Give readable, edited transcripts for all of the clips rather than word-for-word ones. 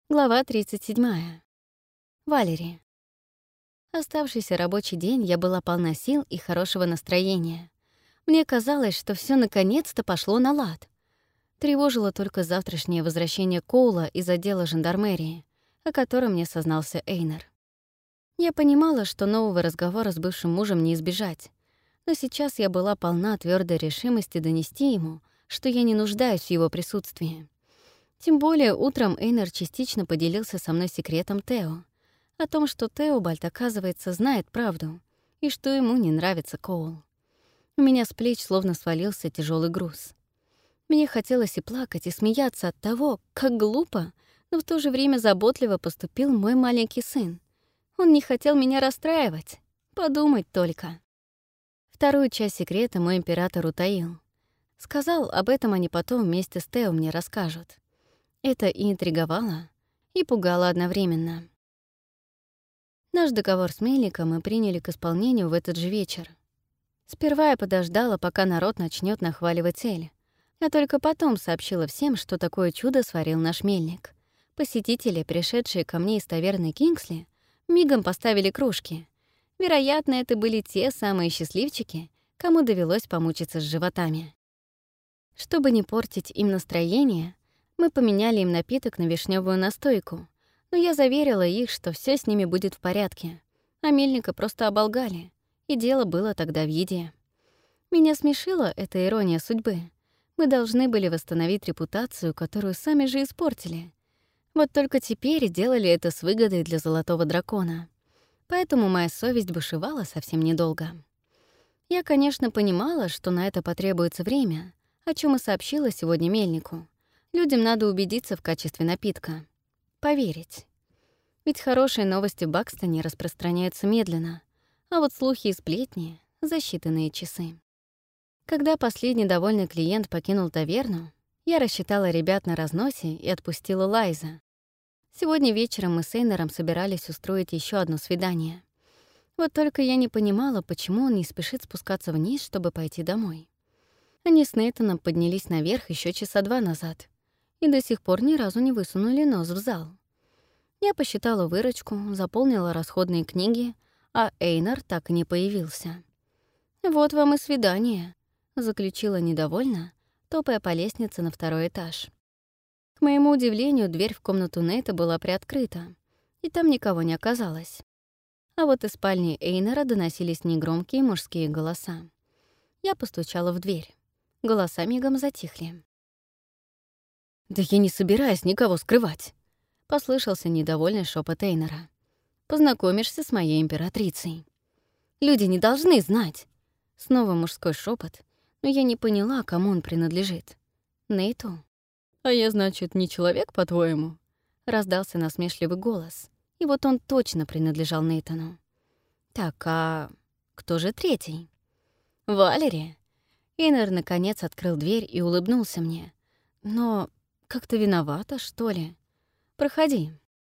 Глава 37. Валери. Оставшийся рабочий день я была полна сил и хорошего настроения. Мне казалось, что все наконец-то пошло на лад. Тревожило только завтрашнее возвращение Коула из отдела жандармерии, о котором мне сознался Эйнар. Я понимала, что нового разговора с бывшим мужем не избежать, но сейчас я была полна твердой решимости донести ему, что я не нуждаюсь в его присутствии. Тем более утром Эйнар частично поделился со мной секретом Тео, о том, что Теобальд, оказывается, знает правду, и что ему не нравится Коул. У меня с плеч словно свалился тяжелый груз. Мне хотелось и плакать, и смеяться от того, как глупо, но в то же время заботливо поступил мой маленький сын. Он не хотел меня расстраивать. Подумать только. Вторую часть секрета мой император утаил. Сказал, об этом они потом вместе с Тео мне расскажут. Это и интриговало, и пугало одновременно. Наш договор с Мельником мы приняли к исполнению в этот же вечер. Сперва я подождала, пока народ начнет нахваливать Эль, а только потом сообщила всем, что такое чудо сварил наш Мельник. Посетители, пришедшие ко мне из таверны Кингсли, мигом поставили кружки. Вероятно, это были те самые счастливчики, кому довелось помучиться с животами. Чтобы не портить им настроение, мы поменяли им напиток на вишневую настойку, но я заверила их, что все с ними будет в порядке, а Мельника просто оболгали, и дело было тогда в еде. Меня смешила эта ирония судьбы. Мы должны были восстановить репутацию, которую сами же испортили. Вот только теперь делали это с выгодой для Золотого Дракона. Поэтому моя совесть бушевала совсем недолго. Я, конечно, понимала, что на это потребуется время, о чем и сообщила сегодня Мельнику. Людям надо убедиться в качестве напитка. Поверить. Ведь хорошие новости в Бакстоне распространяются медленно, а вот слухи и сплетни — за считанные часы. Когда последний довольный клиент покинул таверну, я рассчитала ребят на разносе и отпустила Лайза. Сегодня вечером мы с Эйнаром собирались устроить еще одно свидание. Вот только я не понимала, почему он не спешит спускаться вниз, чтобы пойти домой. Они с Нейтаном поднялись наверх еще часа 2 назад и до сих пор ни разу не высунули нос в зал. Я посчитала выручку, заполнила расходные книги, а Эйнар так и не появился. «Вот вам и свидание», — заключила недовольно, топая по лестнице на 2-й этаж. К моему удивлению, дверь в комнату Нейта была приоткрыта, и там никого не оказалось. А вот из спальни Эйнара доносились негромкие мужские голоса. Я постучала в дверь. Голоса мигом затихли. «Да я не собираюсь никого скрывать», — послышался недовольный шепот Эйнара. «Познакомишься с моей императрицей». «Люди не должны знать». Снова мужской шепот, но я не поняла, кому он принадлежит. Нейту? «А я, значит, не человек, по-твоему?» Раздался насмешливый голос, и вот он точно принадлежал Нейтану. «Так, а кто же третий?» «Валери». Эйнар наконец открыл дверь и улыбнулся мне. «Но как-то виновата, что ли? Проходи».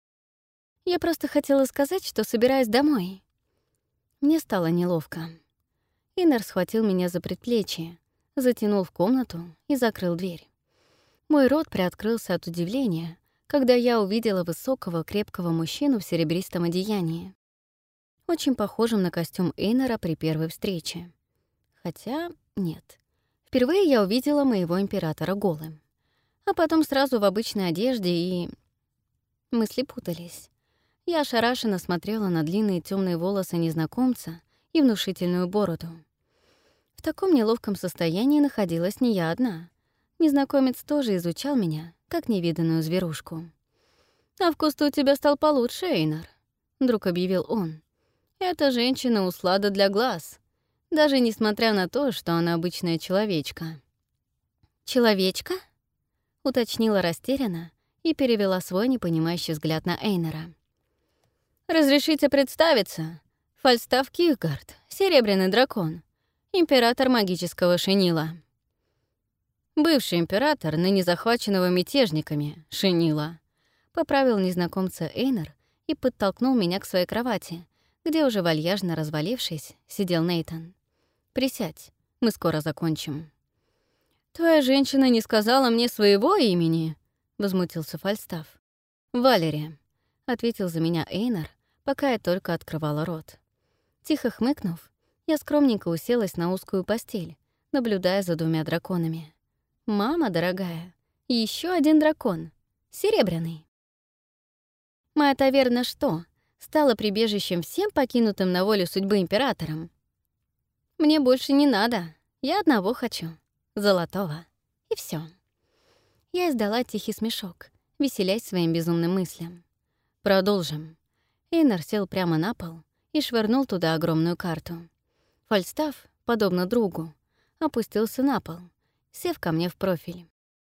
«Я просто хотела сказать, что собираюсь домой». Мне стало неловко. Эйнар схватил меня за предплечье, затянул в комнату и закрыл дверь. Мой рот приоткрылся от удивления, когда я увидела высокого, крепкого мужчину в серебристом одеянии, очень похожим на костюм Эйнара при первой встрече. Хотя нет. Впервые я увидела моего императора голым. А потом сразу в обычной одежде и... Мысли путались. Я ошарашенно смотрела на длинные темные волосы незнакомца и внушительную бороду. В таком неловком состоянии находилась не я одна. Незнакомец тоже изучал меня, как невиданную зверушку. «А вкус-то у тебя стал получше, Эйнар», — вдруг объявил он. «Эта женщина услада для глаз, даже несмотря на то, что она обычная человечка». «Человечка?» — уточнила растерянно и перевела свой непонимающий взгляд на Эйнара. «Разрешите представиться? Фальстаф Кихгард, Серебряный дракон, император магического Шенила». «Бывший император, ныне захваченного мятежниками, Шенила», поправил незнакомца Эйнар и подтолкнул меня к своей кровати, где уже вальяжно развалившись, сидел Нейтан. «Присядь, мы скоро закончим». «Твоя женщина не сказала мне своего имени», — возмутился Фальстаф. «Валери», — ответил за меня Эйнар, пока я только открывала рот. Тихо хмыкнув, я скромненько уселась на узкую постель, наблюдая за двумя драконами. «Мама дорогая, еще один дракон. Серебряный». Моя таверна что, стала прибежищем всем покинутым на волю судьбы императорам? Мне больше не надо, я одного хочу. Золотого. И все. Я издала тихий смешок, веселясь своим безумным мыслям. Продолжим. Эйнар сел прямо на пол и швырнул туда огромную карту. Фальстаф, подобно другу, опустился на пол, сев ко мне в профиль.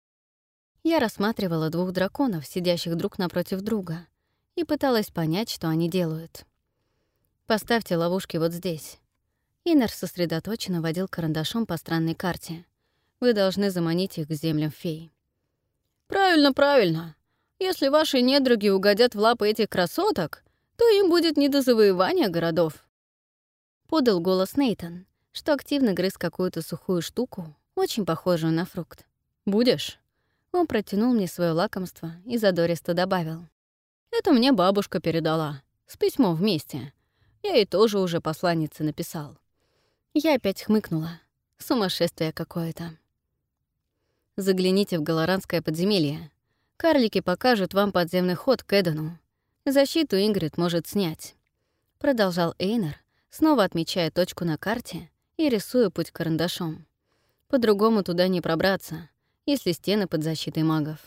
Я рассматривала двух драконов, сидящих друг напротив друга, и пыталась понять, что они делают. «Поставьте ловушки вот здесь». Эйнар сосредоточенно водил карандашом по странной карте. «Вы должны заманить их к землям фей». «Правильно, правильно. Если ваши недруги угодят в лапы этих красоток, то им будет не до завоевания городов». Подал голос Нейтан, что активно грыз какую-то сухую штуку, очень похожую на фрукт. «Будешь?» Он протянул мне свое лакомство и задористо добавил. «Это мне бабушка передала. С письмом вместе. Я ей тоже уже посланнице написал». Я опять хмыкнула. Сумасшествие какое-то. «Загляните в Галаранское подземелье. Карлики покажут вам подземный ход к Эдану. Защиту Ингрид может снять», — продолжал Эйнар, снова отмечая точку на карте и рисуя путь карандашом. «По-другому туда не пробраться, если стены под защитой магов».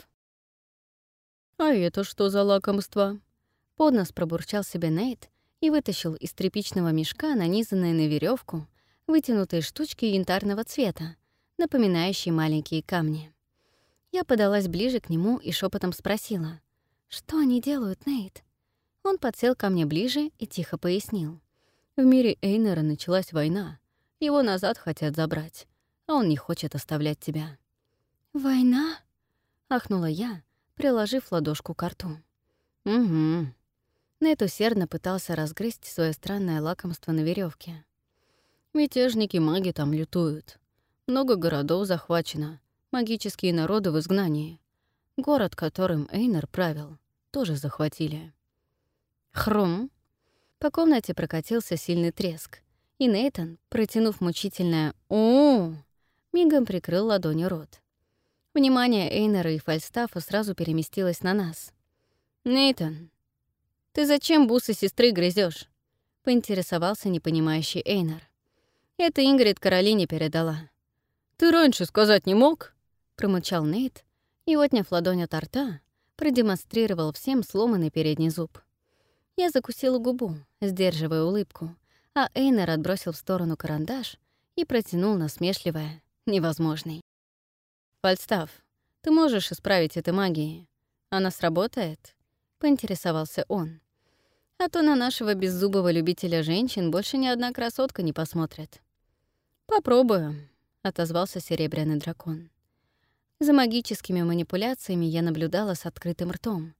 «А это что за лакомство?» Поднос пробурчал себе Нейт и вытащил из тряпичного мешка нанизанные на веревку вытянутые штучки янтарного цвета, напоминающие маленькие камни. Я подалась ближе к нему и шепотом спросила: «Что они делают, Нейт?» Он подсел ко мне ближе и тихо пояснил. «В мире Эйнера началась война. Его назад хотят забрать, а он не хочет оставлять тебя». «Война?» — ахнула я, приложив ладошку к рту. «Угу». Нейт усердно пытался разгрызть свое странное лакомство на веревке. «Мятежники-маги там лютуют. Много городов захвачено, магические народы в изгнании. Город, которым Эйнар правил, тоже захватили». Хрум. По комнате прокатился сильный треск, и Нейтан, протянув мучительное «О!», мигом прикрыл ладонью рот. Внимание Эйнара и Фальстафа сразу переместилось на нас. «Нейтан, ты зачем бусы сестры грызешь? Поинтересовался непонимающий Эйнар. «Это Ингрид Каролине передала». «Ты раньше сказать не мог?» — промычал Нейт и, отняв ладонь от рта, продемонстрировал всем сломанный передний зуб. Я закусила губу, сдерживая улыбку, а Эйнар отбросил в сторону карандаш и протянул насмешливое «невозможный». «Фальстаф, ты можешь исправить это магией? Она сработает?» — поинтересовался он. «А то на нашего беззубого любителя женщин больше ни одна красотка не посмотрит». «Попробую», — отозвался серебряный дракон. За магическими манипуляциями я наблюдала с открытым ртом.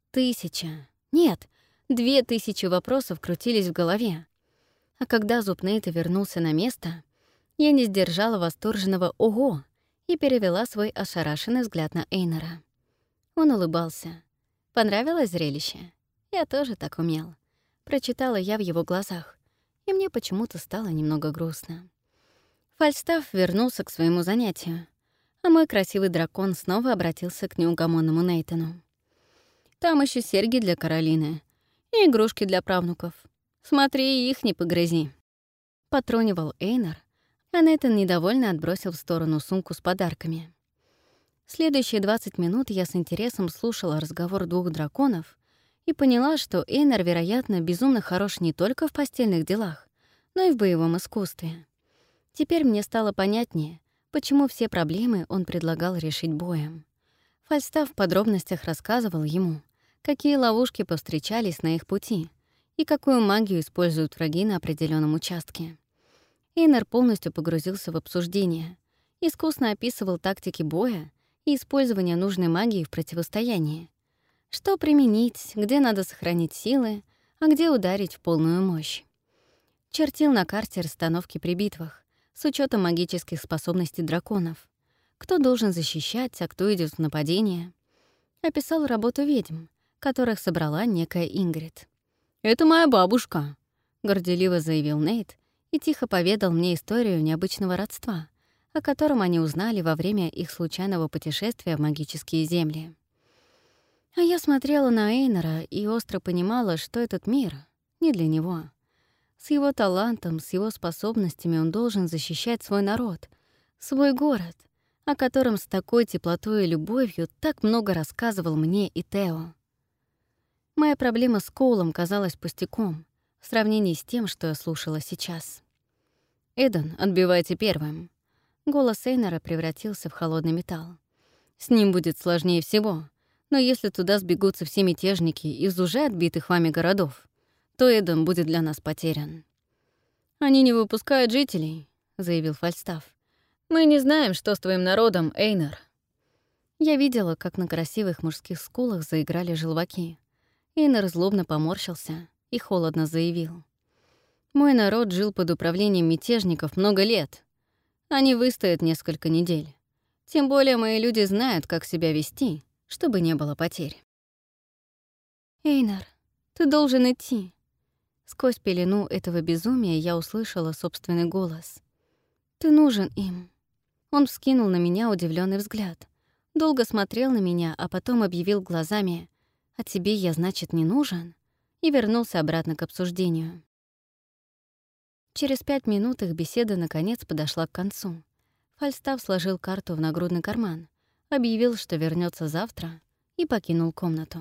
2000 вопросов крутились в голове. А когда зуб Нейта вернулся на место, я не сдержала восторженного «Ого!» и перевела свой ошарашенный взгляд на Эйнара. Он улыбался. Понравилось зрелище? Я тоже так умел. Прочитала я в его глазах, и мне почему-то стало немного грустно. Фальстаф вернулся к своему занятию, а мой красивый дракон снова обратился к неугомонному Нейтану. «Там еще серьги для Каролины и игрушки для правнуков. Смотри, их не погрызи». Потронивал Эйнар, а Нейтан недовольно отбросил в сторону сумку с подарками. Следующие 20 минут я с интересом слушала разговор двух драконов и поняла, что Эйнар, вероятно, безумно хорош не только в постельных делах, но и в боевом искусстве. Теперь мне стало понятнее, почему все проблемы он предлагал решить боем. Фальстаф в подробностях рассказывал ему, какие ловушки повстречались на их пути и какую магию используют враги на определенном участке. Эйнар полностью погрузился в обсуждение, искусно описывал тактики боя и использование нужной магии в противостоянии. Что применить, где надо сохранить силы, а где ударить в полную мощь. Чертил на карте расстановки при битвах, с учетом магических способностей драконов. Кто должен защищать, а кто идет в нападение. Описал работу ведьм, которых собрала некая Ингрид. «Это моя бабушка», — горделиво заявил Нейт и тихо поведал мне историю необычного родства, о котором они узнали во время их случайного путешествия в магические земли. А я смотрела на Эйнора и остро понимала, что этот мир не для него. С его талантом, с его способностями он должен защищать свой народ, свой город, о котором с такой теплотой и любовью так много рассказывал мне и Тео. Моя проблема с Коулом казалась пустяком в сравнении с тем, что я слушала сейчас. «Эдан, отбивайте первым». Голос Эйнора превратился в холодный металл. «С ним будет сложнее всего, но если туда сбегутся все мятежники из уже отбитых вами городов, то Эдан будет для нас потерян». «Они не выпускают жителей», — заявил Фальстаф. «Мы не знаем, что с твоим народом, Эйнор». Я видела, как на красивых мужских скулах заиграли желваки. Эйнор злобно поморщился и холодно заявил. «Мой народ жил под управлением мятежников много лет. Они выстоят несколько недель. Тем более мои люди знают, как себя вести, чтобы не было потерь». «Эйнор, ты должен идти». Сквозь пелену этого безумия я услышала собственный голос. «Ты нужен им». Он вскинул на меня удивленный взгляд, долго смотрел на меня, а потом объявил глазами: «А тебе я, значит, не нужен?» и вернулся обратно к обсуждению. Через 5 минут их беседа наконец подошла к концу. Фальстаф сложил карту в нагрудный карман, объявил, что вернется завтра, и покинул комнату.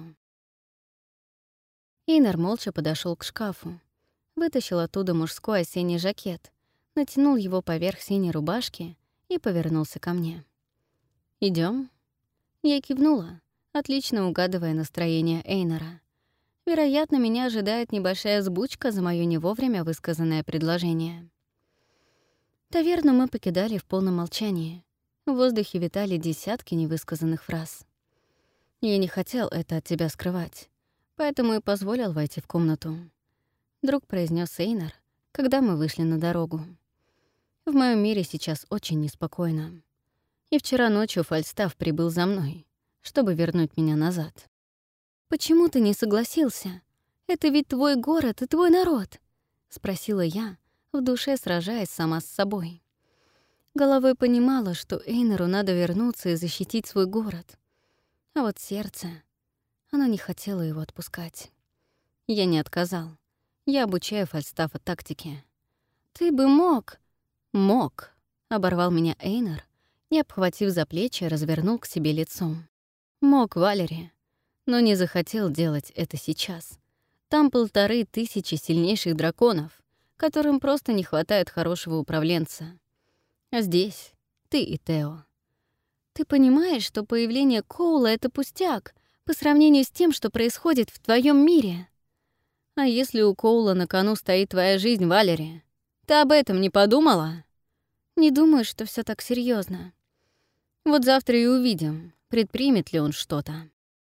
Эйнор молча подошел к шкафу, вытащил оттуда мужской осенний жакет, натянул его поверх синей рубашки и повернулся ко мне. Идем? Я кивнула, отлично угадывая настроение Эйнора. Вероятно, меня ожидает небольшая взбучка за моё не вовремя высказанное предложение. Таверну мы покидали в полном молчании. В воздухе витали десятки невысказанных фраз. «Я не хотел это от тебя скрывать, поэтому и позволил войти в комнату», — вдруг произнес Эйнор, когда мы вышли на дорогу. «В моем мире сейчас очень неспокойно. И вчера ночью Фальстаф прибыл за мной, чтобы вернуть меня назад». «Почему ты не согласился? Это ведь твой город и твой народ», — спросила я, в душе сражаясь сама с собой. Головой понимала, что Эйнору надо вернуться и защитить свой город. А вот сердце, оно не хотело его отпускать. Я не отказал. Я обучаю Фальстафа тактике. «Ты бы мог...» «Мог», — оборвал меня Эйнор и, обхватив за плечи, развернул к себе лицом. «Мог, Валери, но не захотел делать это сейчас. Там 1500 сильнейших драконов, которым просто не хватает хорошего управленца. А здесь ты и Тео. Ты понимаешь, что появление Коула — это пустяк по сравнению с тем, что происходит в твоем мире? А если у Коула на кону стоит твоя жизнь, Валери? Ты об этом не подумала?» «Не думаю, что все так серьезно. Вот завтра и увидим, предпримет ли он что-то».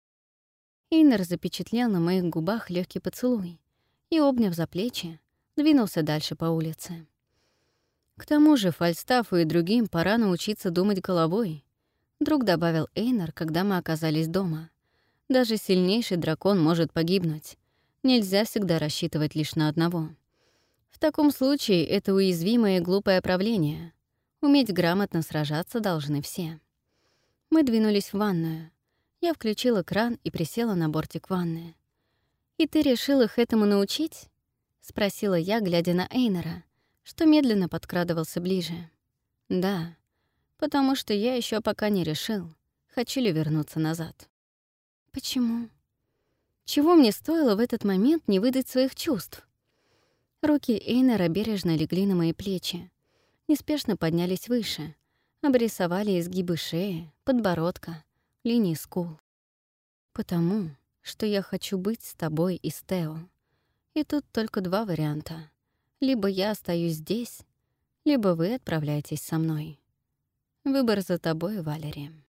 Эйнор запечатлел на моих губах легкий поцелуй и, обняв за плечи, двинулся дальше по улице. «К тому же Фальстафу и другим пора научиться думать головой», — вдруг добавил Эйнор, когда мы оказались дома. «Даже сильнейший дракон может погибнуть. Нельзя всегда рассчитывать лишь на одного. В таком случае это уязвимое и глупое правление. Уметь грамотно сражаться должны все». Мы двинулись в ванную. Я включила кран и присела на бортик ванны. «И ты решил их этому научить?» — спросила я, глядя на Эйнора, что медленно подкрадывался ближе. «Да, потому что я еще пока не решил, хочу ли вернуться назад». «Почему?» Чего мне стоило в этот момент не выдать своих чувств? Руки Эйнора бережно легли на мои плечи, неспешно поднялись выше, обрисовали изгибы шеи, подбородка, линии скул. «Потому что я хочу быть с тобой и с Тео. И тут только 2 варианта. Либо я остаюсь здесь, либо вы отправляетесь со мной. Выбор за тобой, Валери».